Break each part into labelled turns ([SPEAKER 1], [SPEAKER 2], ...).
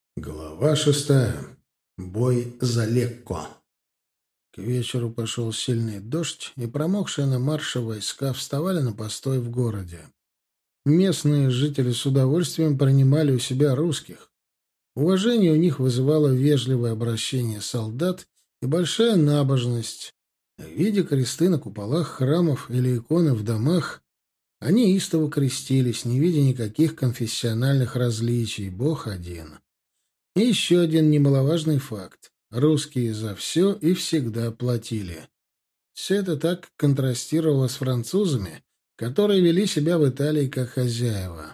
[SPEAKER 1] Глава 6. Бой за Лекко. К вечеру пошел сильный дождь, и промокшие на марше войска вставали на постой в городе. Местные жители с удовольствием принимали у себя русских. Уважение у них вызывало вежливое обращение солдат и большая набожность. Видя кресты на куполах храмов или иконы в домах, они истово крестились, не видя никаких конфессиональных различий. Бог один. И еще один немаловажный факт. Русские за все и всегда платили. Все это так контрастировало с французами, которые вели себя в Италии как хозяева.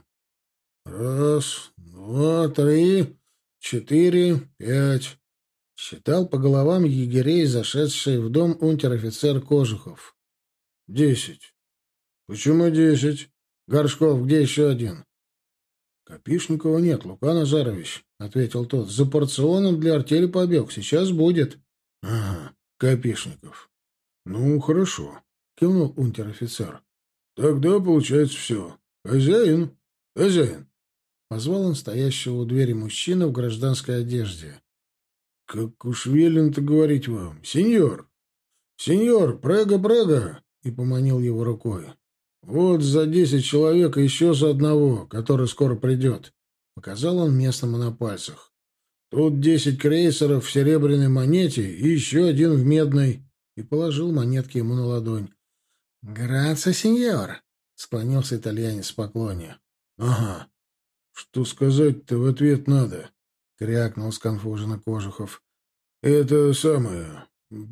[SPEAKER 1] «Раз, два, три, четыре, пять», — считал по головам егерей, зашедший в дом унтер-офицер Кожухов. «10». «Почему 10? Горшков, где еще один?» «Копишникова нет, Лука Назарович», — ответил тот. «За порционом для артели побег. Сейчас будет». «Ага, Копишников. Ну, хорошо», — кивнул унтер-офицер. «Тогда получается все. Хозяин, хозяин». Позвал он стоящего у двери мужчину в гражданской одежде. «Как уж велено-то говорить вам, сеньор! Сеньор, прега-прега!» И поманил его рукой. «Вот за 10 человек и еще за одного, который скоро придет», — показал он местному на пальцах. «Тут 10 крейсеров в серебряной монете и еще один в медной», — и положил монетки ему на ладонь. «Грация, сеньор», — склонился итальянец в поклоне. «Ага. Что сказать-то в ответ надо?» — крякнул сконфуженно Кожухов. «Это самое...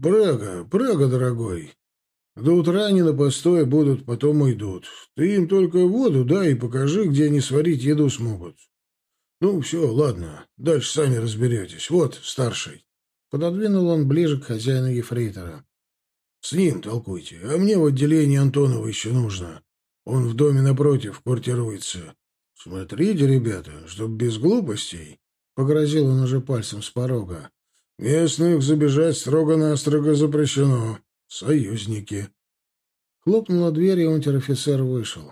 [SPEAKER 1] Прага, дорогой. До утра они на постой будут, потом уйдут. Ты им только воду дай и покажи, где они сварить еду смогут. Ну, все, ладно, дальше сами разберетесь. Вот, старший». Пододвинул он ближе к хозяину ефрейтора. «С ним толкуйте, а мне в отделении Антонова еще нужно. Он в доме напротив квартируется. Смотрите, ребята, чтоб без глупостей». Погрозил он уже пальцем с порога. «Местных забежать строго-настрого запрещено. Союзники». Хлопнула дверь, и унтер-офицер вышел.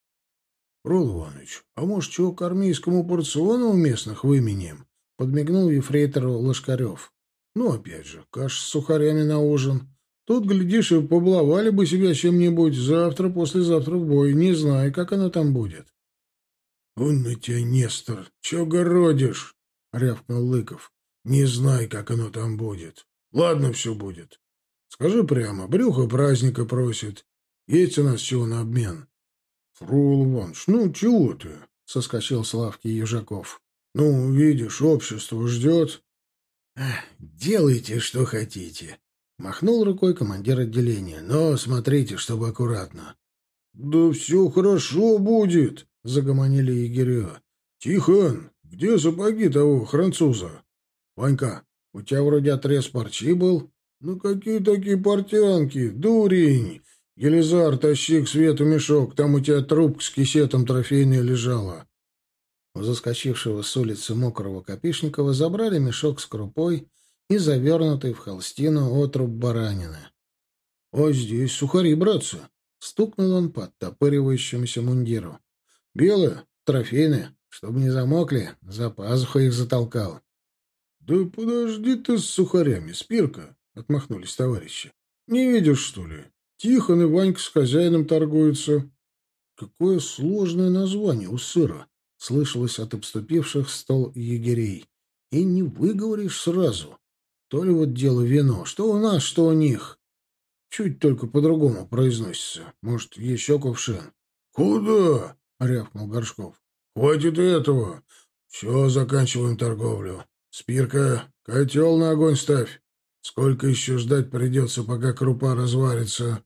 [SPEAKER 1] «Фрол Иванович, а может, чего к армейскому порциону у местных выменим?» — подмигнул ефрейтору Лошкарев. «Ну, опять же, каша с сухарями на ужин. Тут, глядишь, и поблавали бы себя чем-нибудь завтра-послезавтра в бой. Не знаю, как оно там будет». «Он на тебя, Нестор, чё городишь?» — рявкнул Лыков. «Не знай, как оно там будет. Ладно, все будет. Скажи прямо, брюхо праздника просит. Есть у нас чего на обмен?» «Фрол Иванович, ну чего ты?» — соскочил с лавки Ежаков. «Ну, видишь, общество ждет». «Делайте, что хотите», — махнул рукой командир отделения. «Но смотрите, чтобы аккуратно». «Да все хорошо будет», — загомонили егеря. «Тихон, где сапоги того француза?» «Ванька, у тебя вроде отрез парчи был?» «Ну какие такие портянки, дурень! Елизар, тащи к свету мешок, там у тебя трубка с кисетом трофейная лежала». У заскочившего с улицы мокрого Копишникова забрали мешок с крупой и завернутый в холстину отруб баранины. — А здесь сухари, братцы! — стукнул он по оттопыривающемуся мундиру. — Белые, трофейные, чтобы не замокли, за пазуху их затолкал. — Да подожди ты с сухарями, Спирка! — отмахнулись товарищи. — Не видишь, что ли? Тихон и Ванька с хозяином торгуются. — Какое сложное название у сыра! — слышалось от обступивших стол егерей. — И не выговоришь сразу. То ли вот дело вино, что у нас, что у них. Чуть только по-другому произносится. Может, еще кувшин? — Куда? — рявкнул Горшков. — Хватит этого. Все, заканчиваем торговлю. Спирка, котел на огонь ставь. Сколько еще ждать придется, пока крупа разварится?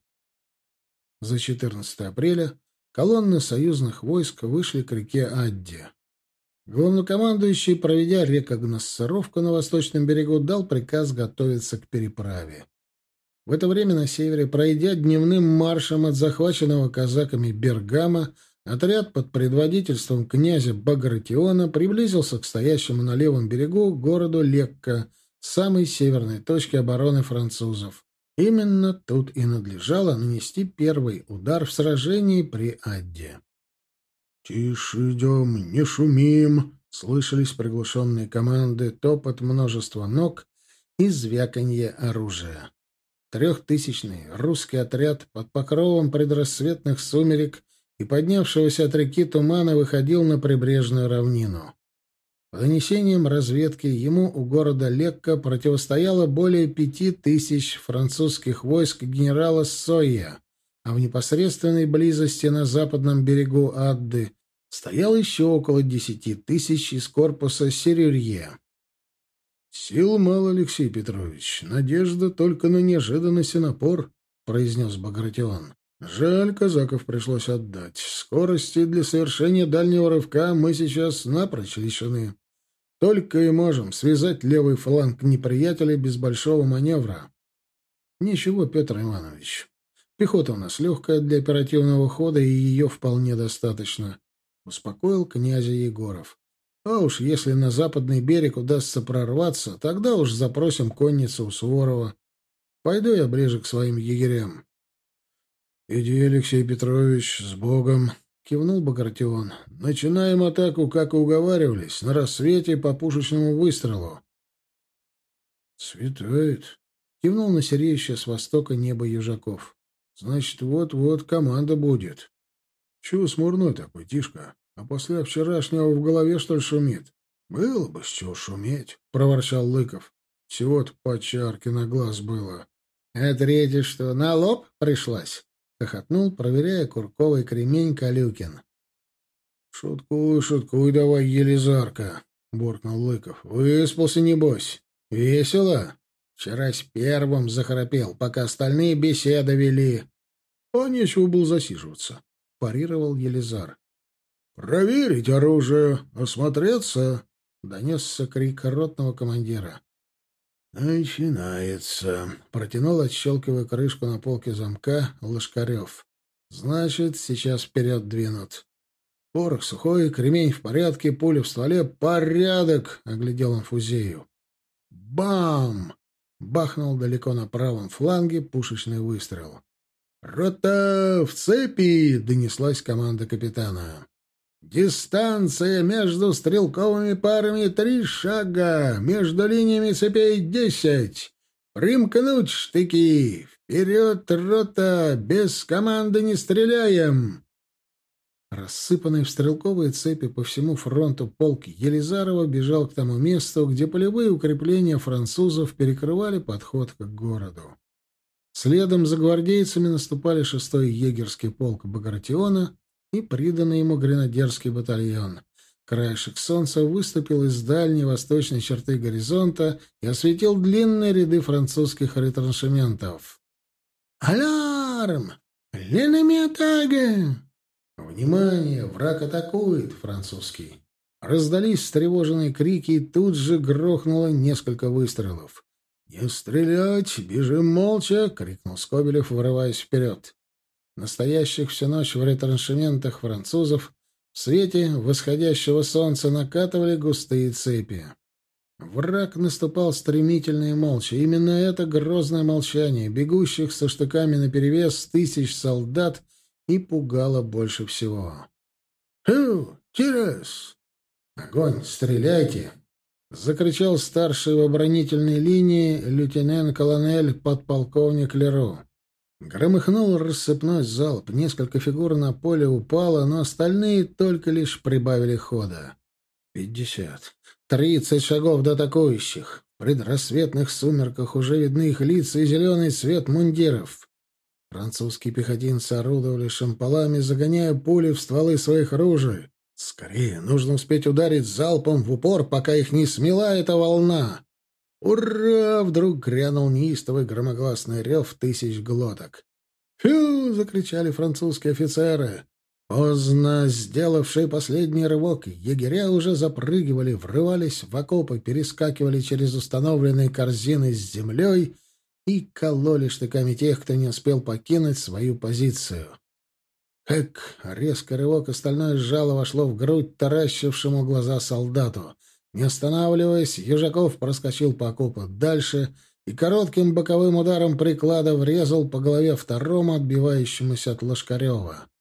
[SPEAKER 1] За 14 апреля колонны союзных войск вышли к реке Адде. Главнокомандующий, проведя рекогносцировку на восточном берегу, дал приказ готовиться к переправе. В это время на севере, пройдя дневным маршем от захваченного казаками Бергама, отряд под предводительством князя Багратиона приблизился к стоящему на левом берегу городу Лекко, самой северной точке обороны французов. Именно тут и надлежало нанести первый удар в сражении при Адде. «Тише идем, не шумим», Слышались приглушенные команды, топот множества ног и звяканье оружия. 3000-й русский отряд под покровом предрассветных сумерек и поднявшегося от реки тумана выходил на прибрежную равнину. По донесениям разведки, ему у города Лекко противостояло более 5000 французских войск генерала Сойя, а в непосредственной близости на западном берегу Адды стояло еще около 10 тысяч из корпуса Серюрье. «Сил мало, Алексей Петрович. Надежда только на неожиданность и напор», — произнес Багратион. «Жаль, казаков пришлось отдать. Скорости для совершения дальнего рывка мы сейчас напрочь лишены. Только и можем связать левый фланг неприятеля без большого маневра». «Ничего, Петр Иванович. Пехота у нас легкая для оперативного хода, и ее вполне достаточно», — успокоил князя Егоров. «А уж если на западный берег удастся прорваться, тогда уж запросим конницу у Суворова. Пойду я ближе к своим егерям». «Иди, Алексей Петрович, с Богом», — кивнул Багратион. «Начинаем атаку, как и уговаривались, на рассвете по пушечному выстрелу». «Светает», — кивнул на сереющее с востока небо Южаков. «Значит, вот-вот команда будет». «Чего смурной такой, Тишка? А после вчерашнего в голове, что ли, шумит?» «Было бы с чего шуметь», — проворчал Лыков. «Всего-то по чарке на глаз было». «А третье что, на лоб пришлась?» — хохотнул, проверяя курковый кремень Калюкин. Шуткуй давай, Елизарка», — буркнул Лыков. «Выспался, небось? Весело? Вчерась первым захрапел, пока остальные беседы вели». «А нечего было засиживаться», — парировал Елизар. «Проверить оружие, осмотреться», — донесся крик ротного командира. «Начинается», — протянул, отщелкивая крышку на полке замка, Лошкарев. «Значит, сейчас вперед двинут. Порох сухой, кремень в порядке, пуля в стволе. Порядок!» — оглядел он фузею. «Бам!» — бахнул далеко на правом фланге пушечный выстрел. «Рота в цепи!» — донеслась команда капитана. «Дистанция между стрелковыми парами 3 шага, между линиями цепей 10. Примкнуть штыки! Вперед, рота! Без команды не стреляем!» Рассыпанный в стрелковые цепи по всему фронту полк Елизарова бежал к тому месту, где полевые укрепления французов перекрывали подход к городу. Следом за гвардейцами наступали 6-й егерский полк Багратиона и приданный ему гренадерский батальон. Краешек солнца выступил из дальней восточной черты горизонта и осветил длинные ряды французских ретраншементов. «Алярм! Ленеметаге!» «Внимание! Враг атакует!» французский. Раздались встревоженные крики, и тут же грохнуло несколько выстрелов. «Не стрелять! Бежим молча!» — крикнул Скобелев, вырываясь вперед. Настоящих всю ночь в ретраншементах французов в свете восходящего солнца накатывали густые цепи. Враг наступал стремительно и молча. Именно это грозное молчание бегущих со штыками наперевес тысяч солдат и пугало больше всего. «Хю! Тирес! Огонь! Стреляйте!» — закричал старший в оборонительной линии лейтенант-колонель подполковник Леру. Громыхнул рассыпной залп, несколько фигур на поле упало, но остальные только лишь прибавили хода. 50, 30 шагов до атакующих. В предрассветных сумерках уже видны их лица и зеленый цвет мундиров. Французские пехотинцы орудовали шампалами, загоняя пули в стволы своих ружей. Скорее, нужно успеть ударить залпом в упор, пока их не смела эта волна. «Ура!» — вдруг грянул неистовый громогласный рев тысяч глоток. «Фью!» — закричали французские офицеры. Поздно, сделавшие последний рывок, егеря уже запрыгивали, врывались в окопы, перескакивали через установленные корзины с землей и кололи штыками тех, кто не успел покинуть свою позицию. Хэк! Резкий рывок, и стальное жало вошло в грудь таращившему глаза солдату. Не останавливаясь, Южаков проскочил по окопу дальше и коротким боковым ударом приклада врезал по голове второму, отбивающемуся от Лошкарева.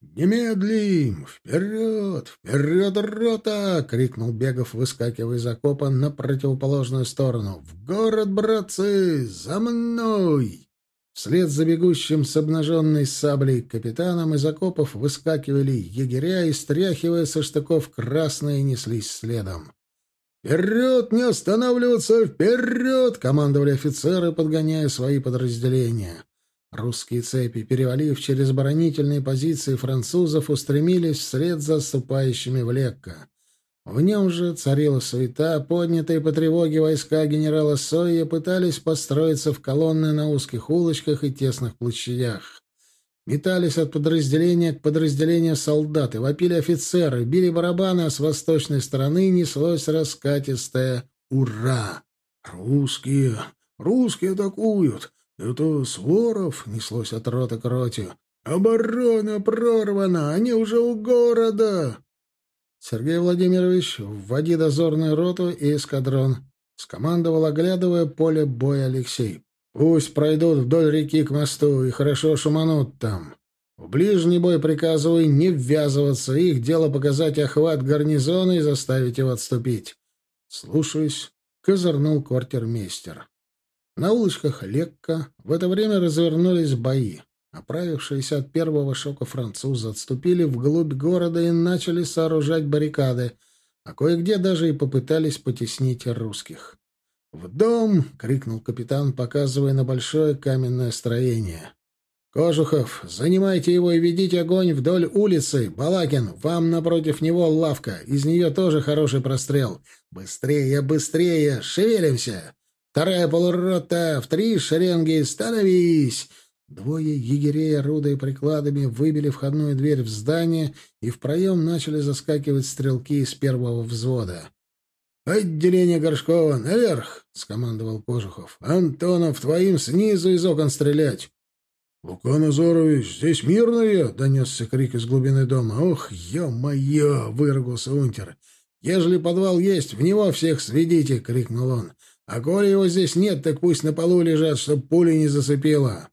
[SPEAKER 1] «Немедлим! Вперед! Вперед, рота!» — крикнул Бегов, выскакивая из окопа на противоположную сторону. «В город, братцы! За мной!» Вслед за бегущим с обнаженной саблей капитаном из окопов выскакивали егеря и, стряхивая со штыков красные, неслись следом. «Вперед! Не останавливаться! Вперед!» — командовали офицеры, подгоняя свои подразделения. Русские цепи, перевалив через оборонительные позиции французов, устремились вслед за отступающими в Лекко. В нем же царила суета, поднятые по тревоге войска генерала Сойя пытались построиться в колонны на узких улочках и тесных площадях. Метались от подразделения к подразделению солдаты, вопили офицеры, били барабаны, а с восточной стороны неслось раскатистое «Ура!». «Русские! Русские атакуют! Это Суворов!» — неслось от роты к роте. «Оборона прорвана! Они уже у города!» «Сергей Владимирович, вводи дозорную роту и эскадрон», — скомандовал, оглядывая поле боя Алексей. «Пусть пройдут вдоль реки к мосту и хорошо шуманут там. В ближний бой приказываю не ввязываться, их дело показать охват гарнизона и заставить его отступить». «Слушаюсь», — козырнул квартирмейстер. На улочках Лекко в это время развернулись бои. Оправившиеся от первого шока французы отступили вглубь города и начали сооружать баррикады, а кое-где даже и попытались потеснить русских. «В дом!» — крикнул капитан, показывая на большое каменное строение. «Кожухов, занимайте его и ведите огонь вдоль улицы. Балакин, вам напротив него лавка, из нее тоже хороший прострел. Быстрее, быстрее, шевелимся! Вторая полурота, в 3 шеренги, становись!» Двое егерей, орудуя прикладами, выбили входную дверь в здание, и в проем начали заскакивать стрелки из первого взвода. «Отделение Горшкова, наверх!» — скомандовал Кожухов. «Антонов, твоим снизу из окон стрелять!» «Лука Назарович, здесь мирные!» — донесся крик из глубины дома. «Ох, ё-моё!» — выругался унтер. «Ежели подвал есть, в него всех сведите!» — крикнул он. «А коли его здесь нет, так пусть на полу лежат, чтоб пули не зацепило!»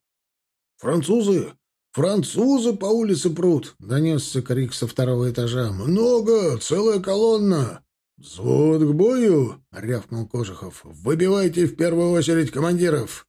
[SPEAKER 1] «Французы! Французы по улице прут!» — донесся крик со второго этажа. «Много! Целая колонна!» «Взвод к бою!» — рявкнул Кожухов. «Выбивайте в первую очередь командиров!»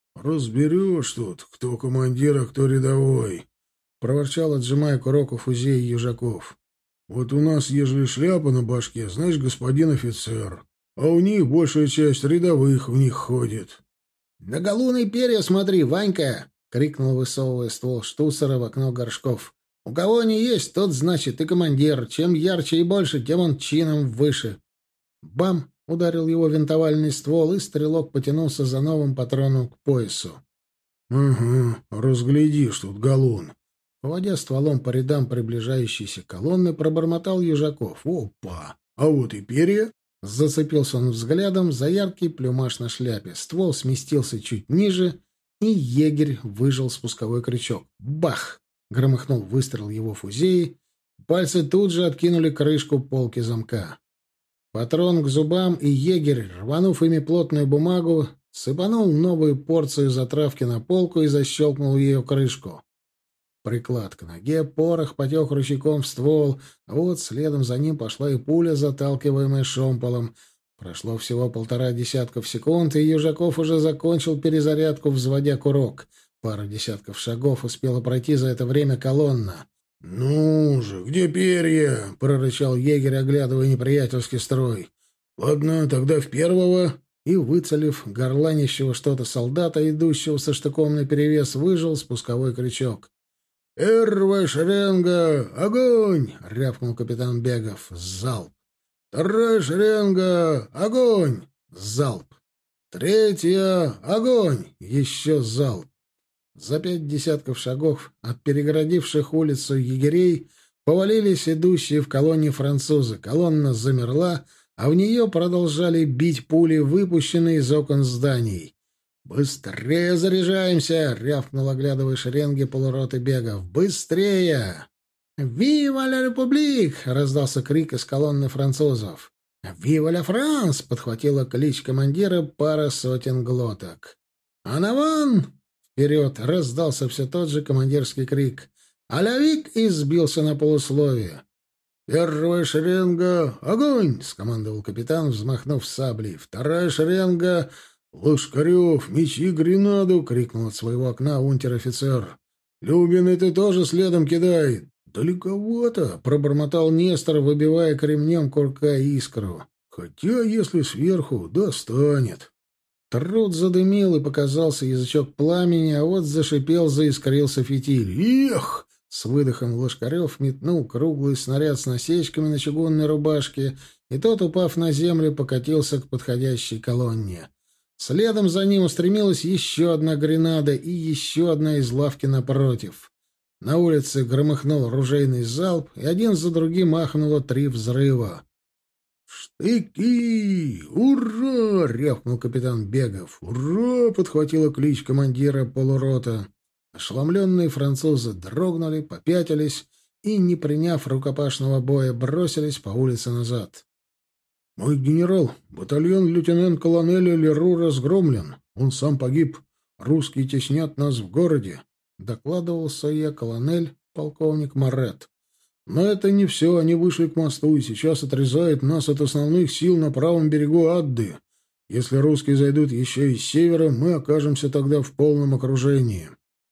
[SPEAKER 1] «Разберешь тут, кто командир, а кто рядовой!» — проворчал, отжимая курок у фузей Южаков. «Вот у нас, ежели шляпа на башке, значит, господин офицер, а у них большая часть рядовых в них ходит». «На галуны перья смотри, Ванька!» — крикнул, высовывая ствол штуцера в окно Горшков. «У кого они есть, тот, значит, и командир. Чем ярче и больше, тем он чином выше». Бам! — ударил его винтовальный ствол, и стрелок потянулся за новым патроном к поясу. «Ага, разглядишь тут галун». Поводя стволом по рядам приближающейся колонны, пробормотал Южаков. «Опа! А вот и перья!» Зацепился он взглядом за яркий плюмаж на шляпе. Ствол сместился чуть ниже, и егерь выжал спусковой крючок. Бах! Громыхнул выстрел его фузеи. Пальцы тут же откинули крышку полки замка. Патрон к зубам, и егерь, рванув ими плотную бумагу, сыпанул новую порцию затравки на полку и защелкнул ее крышку. Приклад к ноге, порох потек ручейком в ствол, а вот следом за ним пошла и пуля, заталкиваемая шомполом. Прошло всего 1,5 десятка секунд, и Южаков уже закончил перезарядку, взводя курок. Пара десятков шагов успела пройти за это время колонна. «Ну же, где перья?» — прорычал егерь, оглядывая неприятельский строй. «Ладно, тогда в первого». И, выцелив горланищего что-то солдата, идущего со штыком наперевес, выжал спусковой крючок. «Первая шеренга! Огонь!» — рявкнул капитан Бегов. Залп. «Вторая шеренга! Огонь!» Залп. «Третья! Огонь!» Еще залп. За 5 десятков шагов от перегородивших улицу егерей повалились идущие в колонне французы. Колонна замерла, а в нее продолжали бить пули, выпущенные из окон зданий. «Быстрее заряжаемся!» — рявкнул, оглядывая шеренги полуроты Бегов. «Быстрее!» «Вива ля Републик!» — раздался крик из колонны французов. «Вива ля Франс!» — подхватила клич командира пара сотен глоток. «Анаван!» — вперед раздался все тот же командирский крик. Алявик и сбился на полусловие. «Первая шеренга — огонь!» — скомандовал капитан, взмахнув саблей. «Вторая шеренга — Лошкарев, мечи, гренаду!» — крикнул от своего окна унтер-офицер. «Любин, и ты тоже следом кидай!» «Далековато!» — пробормотал Нестор, выбивая кремнем курка искру. «Хотя, если сверху, достанет!» Труд задымил, и показался язычок пламени, а вот зашипел, заискрился фитиль. «Эх!» — с выдохом Лошкарев метнул круглый снаряд с насечками на чугунной рубашке, и тот, упав на землю, покатился к подходящей колонне. Следом за ним устремилась еще одна гренада и еще одна из лавки напротив. На улице громыхнул ружейный залп, и один за другим ахнуло 3 взрыва. «Штыки! Ура!» — рявкнул капитан Бегов. «Ура!» — подхватила клич командира полурота. Ошеломленные французы дрогнули, попятились и, не приняв рукопашного боя, бросились по улице назад. «Мой генерал, батальон лейтенант-колонеля Леру разгромлен. Он сам погиб. Русские теснят нас в городе», — докладывал Сойе колонель, полковник Морет. «Но это не все. Они вышли к мосту и сейчас отрезают нас от основных сил на правом берегу Адды. Если русские зайдут еще и с севера, мы окажемся тогда в полном окружении».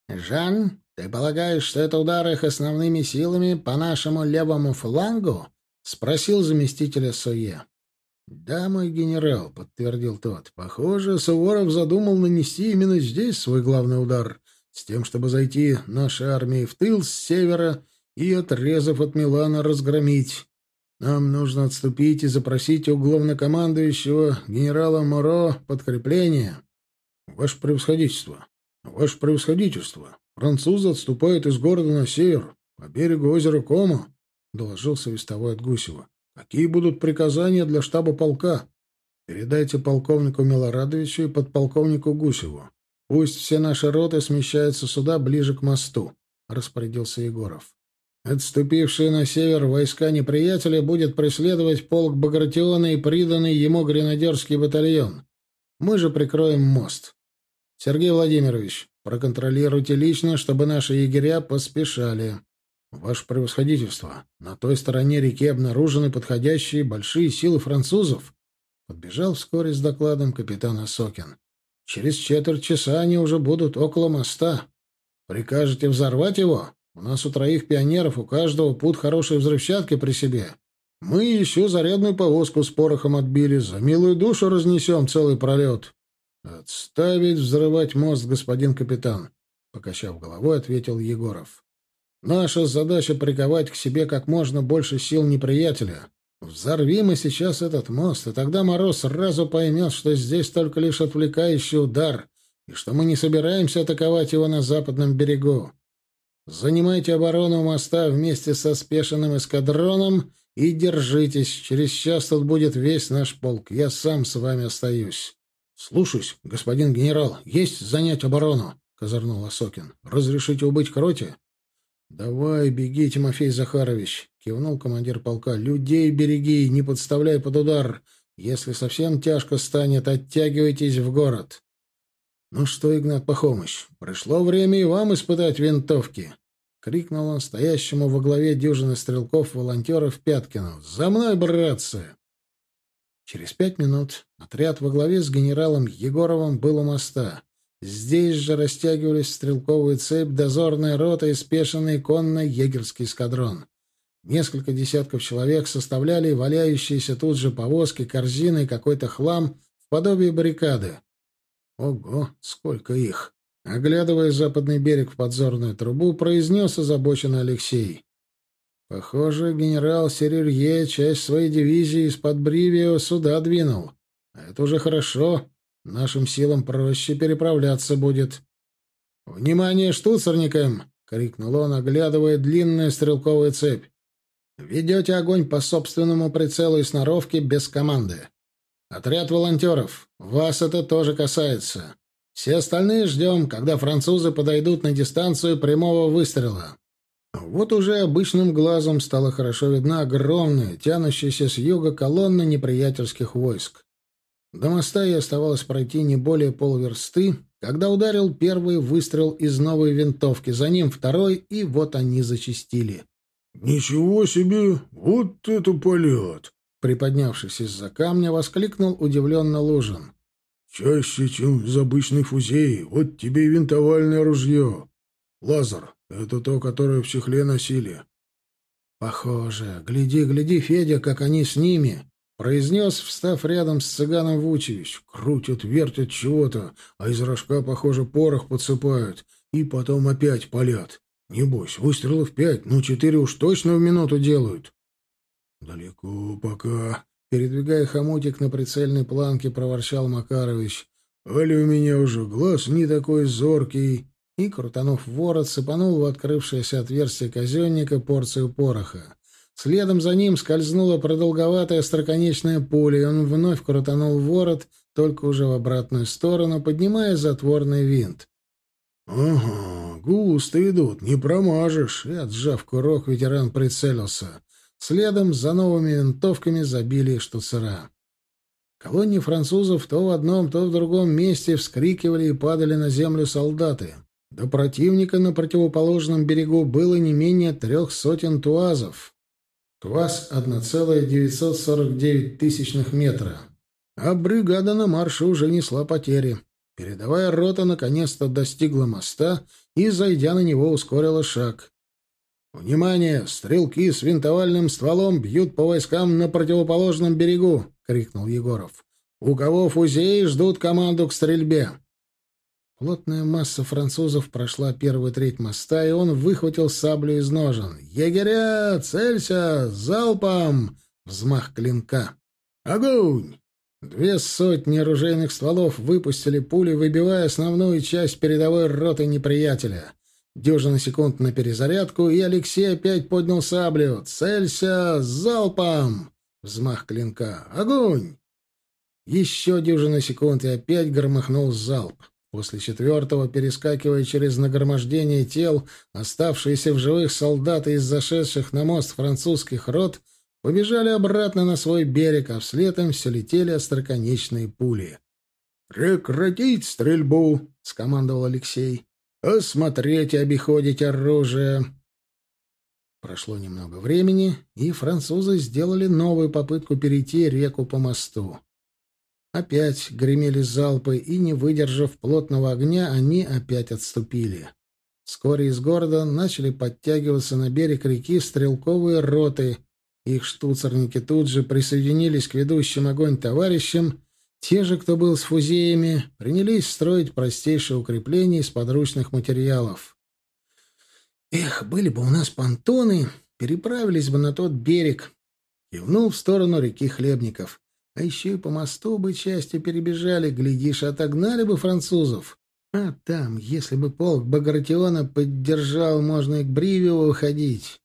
[SPEAKER 1] «Жан, ты полагаешь, что это удар их основными силами по нашему левому флангу?» — спросил заместителя Сойе. «Да, мой генерал», — подтвердил тот. «Похоже, Суворов задумал нанести именно здесь свой главный удар, с тем, чтобы зайти нашей армией в тыл с севера и, отрезав от Милана, разгромить. Нам нужно отступить и запросить у главнокомандующего генерала Моро подкрепление». «Ваше превосходительство! Ваше превосходительство! Французы отступают из города на север, по берегу озера Кома», — доложился вестовой от Гусева. «Какие будут приказания для штаба полка?» «Передайте полковнику Милорадовичу и подполковнику Гусеву. Пусть все наши роты смещаются сюда, ближе к мосту», — распорядился Егоров. «Отступившие на север войска неприятеля будет преследовать полк Багратиона и приданный ему гренадерский батальон. Мы же прикроем мост. Сергей Владимирович, проконтролируйте лично, чтобы наши егеря поспешали». «Ваше превосходительство, на той стороне реки обнаружены подходящие большие силы французов», — подбежал вскоре с докладом капитан Осокин. «Через четверть часа они уже будут около моста. Прикажете взорвать его? У нас у 3 пионеров, у каждого пуд хорошей взрывчатки при себе. Мы еще зарядную повозку с порохом отбили, за милую душу разнесем целый пролет». «Отставить взрывать мост, господин капитан», — покачав головой, ответил Егоров. «Наша задача — приковать к себе как можно больше сил неприятеля. Взорви мы сейчас этот мост, и тогда Мороз сразу поймет, что здесь только лишь отвлекающий удар, и что мы не собираемся атаковать его на западном берегу. Занимайте оборону моста вместе со спешенным эскадроном и держитесь. Через час тут будет весь наш полк. Я сам с вами остаюсь». «Слушаюсь, господин генерал. Есть занять оборону», — козырнул Осокин. «Разрешите убыть к роте?» «Давай, беги, Тимофей Захарович», — кивнул командир полка. «Людей береги, не подставляй под удар. Если совсем тяжко станет, оттягивайтесь в город». «Ну что, Игнат Пахомыч, пришло время и вам испытать винтовки», — крикнул он стоящему во главе дюжины стрелков-волонтеров Пяткину. «За мной, братцы!» Через 5 минут отряд во главе с генералом Егоровым был у моста. Здесь же растягивались в стрелковую цепь дозорная рота и спешенный конно-егерский эскадрон. Несколько десятков человек составляли валяющиеся тут же повозки, корзины и какой-то хлам в подобие баррикады. Ого, сколько их! Оглядывая западный берег в подзорную трубу, произнес озабоченно Алексей. «Похоже, генерал Серюрье часть своей дивизии из-под Бривио сюда двинул. А это уже хорошо. Нашим силам проще переправляться будет». «Внимание штуцерникам!» — крикнул он, оглядывая длинную стрелковую цепь. «Ведете огонь по собственному прицелу и сноровке без команды. Отряд волонтеров, вас это тоже касается. Все остальные ждем, когда французы подойдут на дистанцию прямого выстрела». Вот уже обычным глазом стала хорошо видна огромная, тянущаяся с юга колонна неприятельских войск. До моста ей оставалось пройти не более полверсты, когда ударил первый выстрел из новой винтовки, за ним второй, и вот они зачастили.
[SPEAKER 2] «Ничего себе! Вот это полет!»
[SPEAKER 1] Приподнявшись из-за камня, воскликнул удивленно Лужин.
[SPEAKER 2] «Чаще, чем из обычной фузеи. Вот тебе и винтовальное ружье. Лазер — это то, которое в чехле носили».
[SPEAKER 1] «Похоже. Гляди, гляди, Федя, как они с ними!» — произнес, встав рядом с цыганом Вучевич.
[SPEAKER 2] «Крутят, вертят чего-то, а из рожка, похоже, порох подсыпают, и потом опять палят. Небось, выстрелов 5, ну 4 уж точно в минуту делают».
[SPEAKER 1] «Далеко пока», — передвигая хомутик на прицельной планке, проворчал Макарович.
[SPEAKER 2] «Али у меня уже глаз не такой зоркий».
[SPEAKER 1] И, крутанув ворот, сыпанул в открывшееся отверстие казенника порцию пороха. Следом за ним скользнула продолговатая остроконечная пуля, и он вновь крутанул ворот, только уже в обратную сторону, поднимая затворный винт.
[SPEAKER 2] «Ага, густо идут, не промажешь», —
[SPEAKER 1] и, отжав курок, ветеран прицелился. Следом за новыми винтовками забили штуцера. Колонии французов то в одном, то в другом месте вскрикивали и падали на землю солдаты. До противника на противоположном берегу было не менее 300 туазов. Туаз — 1,949 метра. А бригада на марше уже несла потери. Передовая рота наконец-то достигла моста и, зайдя на него, ускорила шаг. «Внимание! Стрелки с винтовальным стволом бьют по войскам на противоположном берегу!» — крикнул Егоров. «У кого фузеи ждут команду к стрельбе!» Плотная масса французов прошла первую треть моста, и он выхватил саблю из ножен. «Егеря! Целься! Залпом!» Взмах клинка. «Огонь!» 200 оружейных стволов выпустили пули, выбивая основную часть передовой роты неприятеля. Дюжина секунд на перезарядку, и Алексей опять поднял саблю. «Целься! Залпом!» Взмах клинка. «Огонь!» Еще дюжина секунд, и опять громыхнул залп. После четвертого, перескакивая через нагромождение тел, оставшиеся в живых солдаты из зашедших на мост французских рот побежали обратно на свой берег, а вслед им все летели остроконечные пули. «Прекратить стрельбу!» — скомандовал Алексей. «Осмотреть и обиходить оружие!» Прошло немного времени, и французы сделали новую попытку перейти реку по мосту. Опять гремели залпы, и, не выдержав плотного огня, они опять отступили. Вскоре из города начали подтягиваться на берег реки стрелковые роты. Их штуцерники тут же присоединились к ведущим огонь товарищам. Те же, кто был с фузеями, принялись строить простейшие укрепления из подручных материалов. «Эх, были бы у нас понтоны, переправились бы на тот берег», — кивнул в сторону реки Хлебников. «А еще и по мосту бы частью перебежали, глядишь, отогнали бы французов. А там, если бы полк Багратиона поддержал, можно и к Бривиу выходить».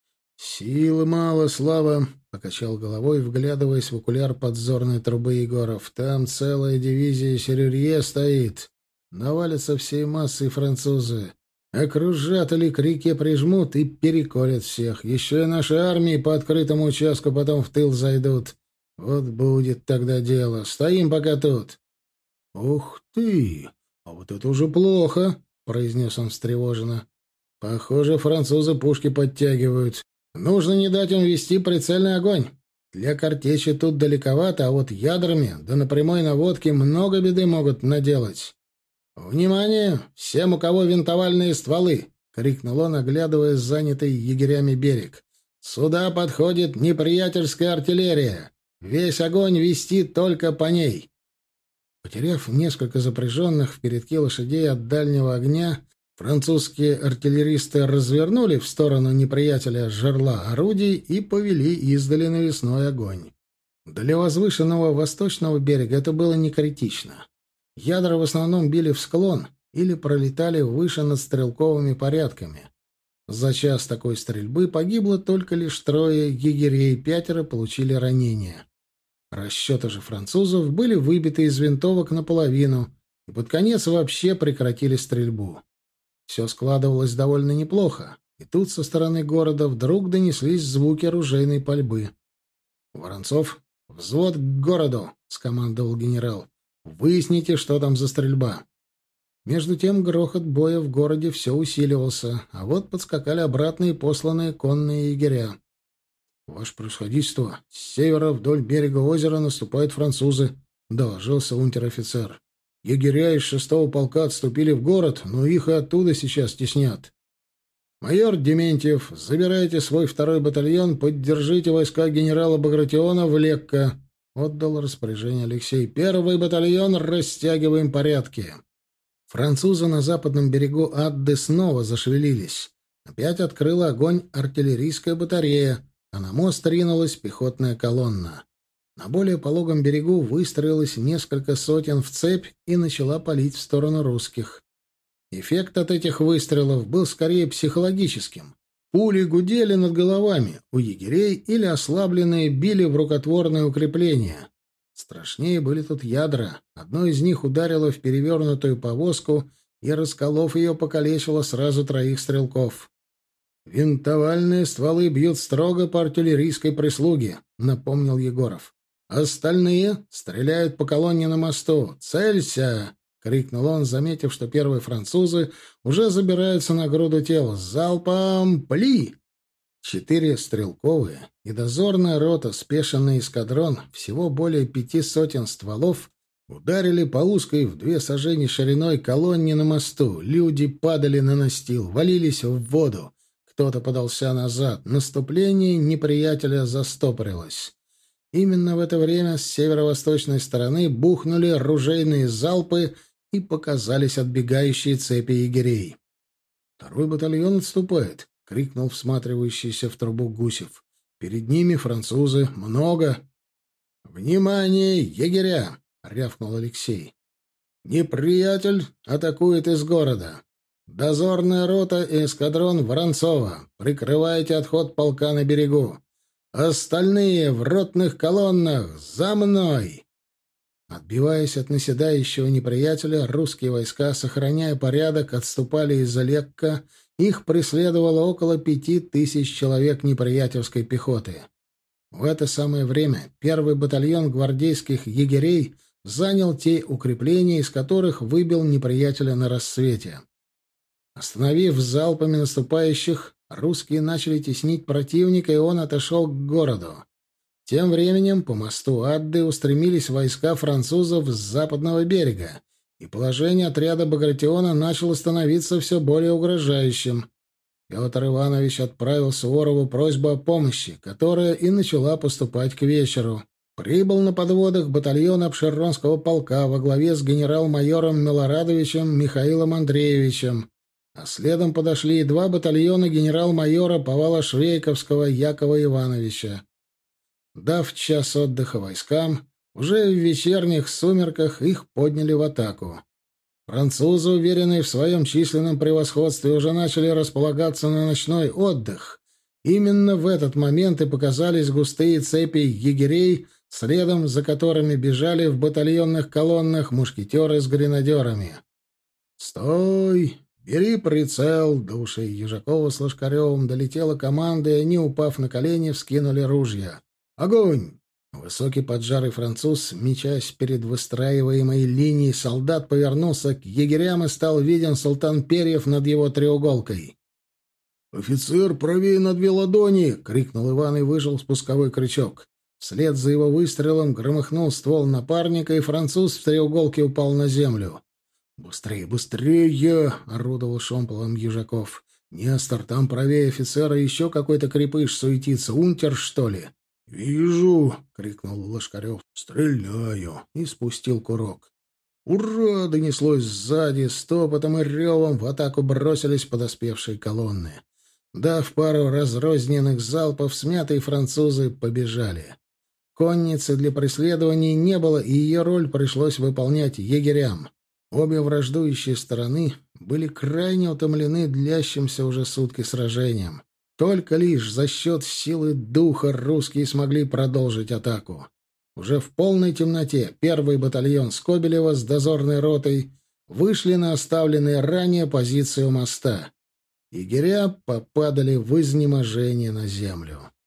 [SPEAKER 1] «Силы мало, Слава», — покачал головой, вглядываясь в окуляр подзорной трубы Егоров. «Там целая дивизия Серюрье стоит. Навалятся всей массой французы. Окружат или к реке прижмут и переколят всех. Еще и наши армии по открытому участку потом в тыл зайдут. Вот будет тогда дело. Стоим пока тут». «Ух ты! А вот это уже плохо», — произнес он встревоженно. «Похоже, французы пушки подтягивают. Нужно не дать им вести прицельный огонь. Для картечи тут далековато, а вот ядрами, да на прямой наводке много беды могут наделать». «Внимание! Всем, у кого винтовальные стволы!» — крикнул он, оглядывая занятый егерями берег. «Сюда подходит неприятельская артиллерия. Весь огонь вести только по ней». Потеряв несколько запряженных в передке лошадей от дальнего огня, французские артиллеристы развернули в сторону неприятеля жерла орудий и повели издали навесной огонь. Для возвышенного восточного берега это было не критично. Ядра в основном били в склон или пролетали выше над стрелковыми порядками. За час такой стрельбы погибло только лишь 3 егерей, 5 получили ранения. Расчеты же французов были выбиты из винтовок наполовину, и под конец вообще прекратили стрельбу. Все складывалось довольно неплохо, и тут со стороны города вдруг донеслись звуки оружейной пальбы. Воронцов, «Взвод к городу!» — скомандовал генерал. «Выясните, что там за стрельба». Между тем грохот боя в городе все усиливался, а вот подскакали обратные посланные конные егеря. «Ваше превосходительство, с севера вдоль берега озера наступают французы», — доложился унтер-офицер. «Егеря из 6-го полка отступили в город, но их и оттуда сейчас теснят. Майор Дементьев, забирайте свой 2-й батальон, поддержите войска генерала Багратиона в Лекко», — отдал распоряжение Алексей. «1-й батальон растягиваем порядки». Французы на западном берегу Адды снова зашевелились. Опять открыла огонь артиллерийская батарея, а на мост ринулась пехотная колонна. На более пологом берегу выстроилось несколько сотен в цепь и начала палить в сторону русских. Эффект от этих выстрелов был скорее психологическим. Пули гудели над головами у егерей или ослабленные били в рукотворные укрепления. Страшнее были тут ядра. Одно из них ударило в перевернутую повозку и, расколов ее, покалечило сразу 3 стрелков. «Винтовальные стволы бьют строго по артиллерийской прислуге», — напомнил Егоров. «Остальные стреляют по колонне на мосту. Целься!» — крикнул он, заметив, что первые французы уже забираются на груду тел. «Залпом! Пли!» 4 стрелковые и дозорная рота, спешенный эскадрон, всего более 5 сотен стволов, ударили по узкой в 2 сажени шириной колонне на мосту. Люди падали на настил, валились в воду. Кто-то подался назад. Наступление неприятеля застопорилось. Именно в это время с северо-восточной стороны бухнули ружейные залпы и показались отбегающие цепи егерей. «2-й батальон отступает», — крикнул всматривающийся в трубу Гусев. «Перед ними французы. Много». «Внимание, егеря!» — рявкнул Алексей. «Неприятель атакует из города. Дозорная рота и эскадрон Воронцова. Прикрывайте отход полка на берегу. Остальные в ротных колоннах. За мной!» Отбиваясь от наседающего неприятеля, русские войска, сохраняя порядок, отступали из-за Лекка. Их преследовало около 5000 человек неприятельской пехоты. В это самое время 1-й батальон гвардейских егерей занял те укрепления, из которых выбил неприятеля на рассвете. Остановив залпами наступающих, русские начали теснить противника, и он отошел к городу. Тем временем по мосту Адды устремились войска французов с западного берега, и положение отряда Багратиона начало становиться все более угрожающим. Петр Иванович отправил Суворову просьбу о помощи, которая и начала поступать к вечеру. Прибыл на подводах батальон Обширонского полка во главе с генерал-майором Милорадовичем Михаилом Андреевичем, а следом подошли и 2 батальона генерал-майора Повала-Швейковского Якова Ивановича. Дав час отдыха войскам, уже в вечерних сумерках их подняли в атаку. Французы, уверенные в своем численном превосходстве, уже начали располагаться на ночной отдых. Именно в этот момент и показались густые цепи егерей, следом за которыми бежали в батальонных колоннах мушкетеры с гренадерами. «Стой! Бери прицел!» До ушей Ежакова с Лошкаревым долетела команда, и они, упав на колени, вскинули ружья. «Огонь!» Высокий поджарый француз, мечась перед выстраиваемой линией солдат, повернулся к егерям, и стал виден султан перьев над его треуголкой. «Офицер, правее на 2 ладони!» — крикнул Иван и выжал спусковой крючок. Вслед за его выстрелом громыхнул ствол напарника, и француз в треуголке упал на землю. «Быстрее, быстрее!» — орудовал шомполом Ежаков. «Нестор, там правее офицера еще какой-то крепыш суетится. Унтер, что ли?» «Вижу!» — крикнул Лошкарев. «Стреляю!» — и спустил курок. «Ура!» — донеслось сзади. С топотом и ревом в атаку бросились подоспевшие колонны. Дав пару разрозненных залпов, смятые французы побежали. Конницы для преследования не было, и ее роль пришлось выполнять егерям. Обе враждующие стороны были крайне утомлены длящимся уже сутки сражением. Только лишь за счет силы духа русские смогли продолжить атаку. Уже в полной темноте 1-й батальон Скобелева с дозорной ротой вышли на оставленные ранее позицию моста. Егеря попадали в изнеможение на землю.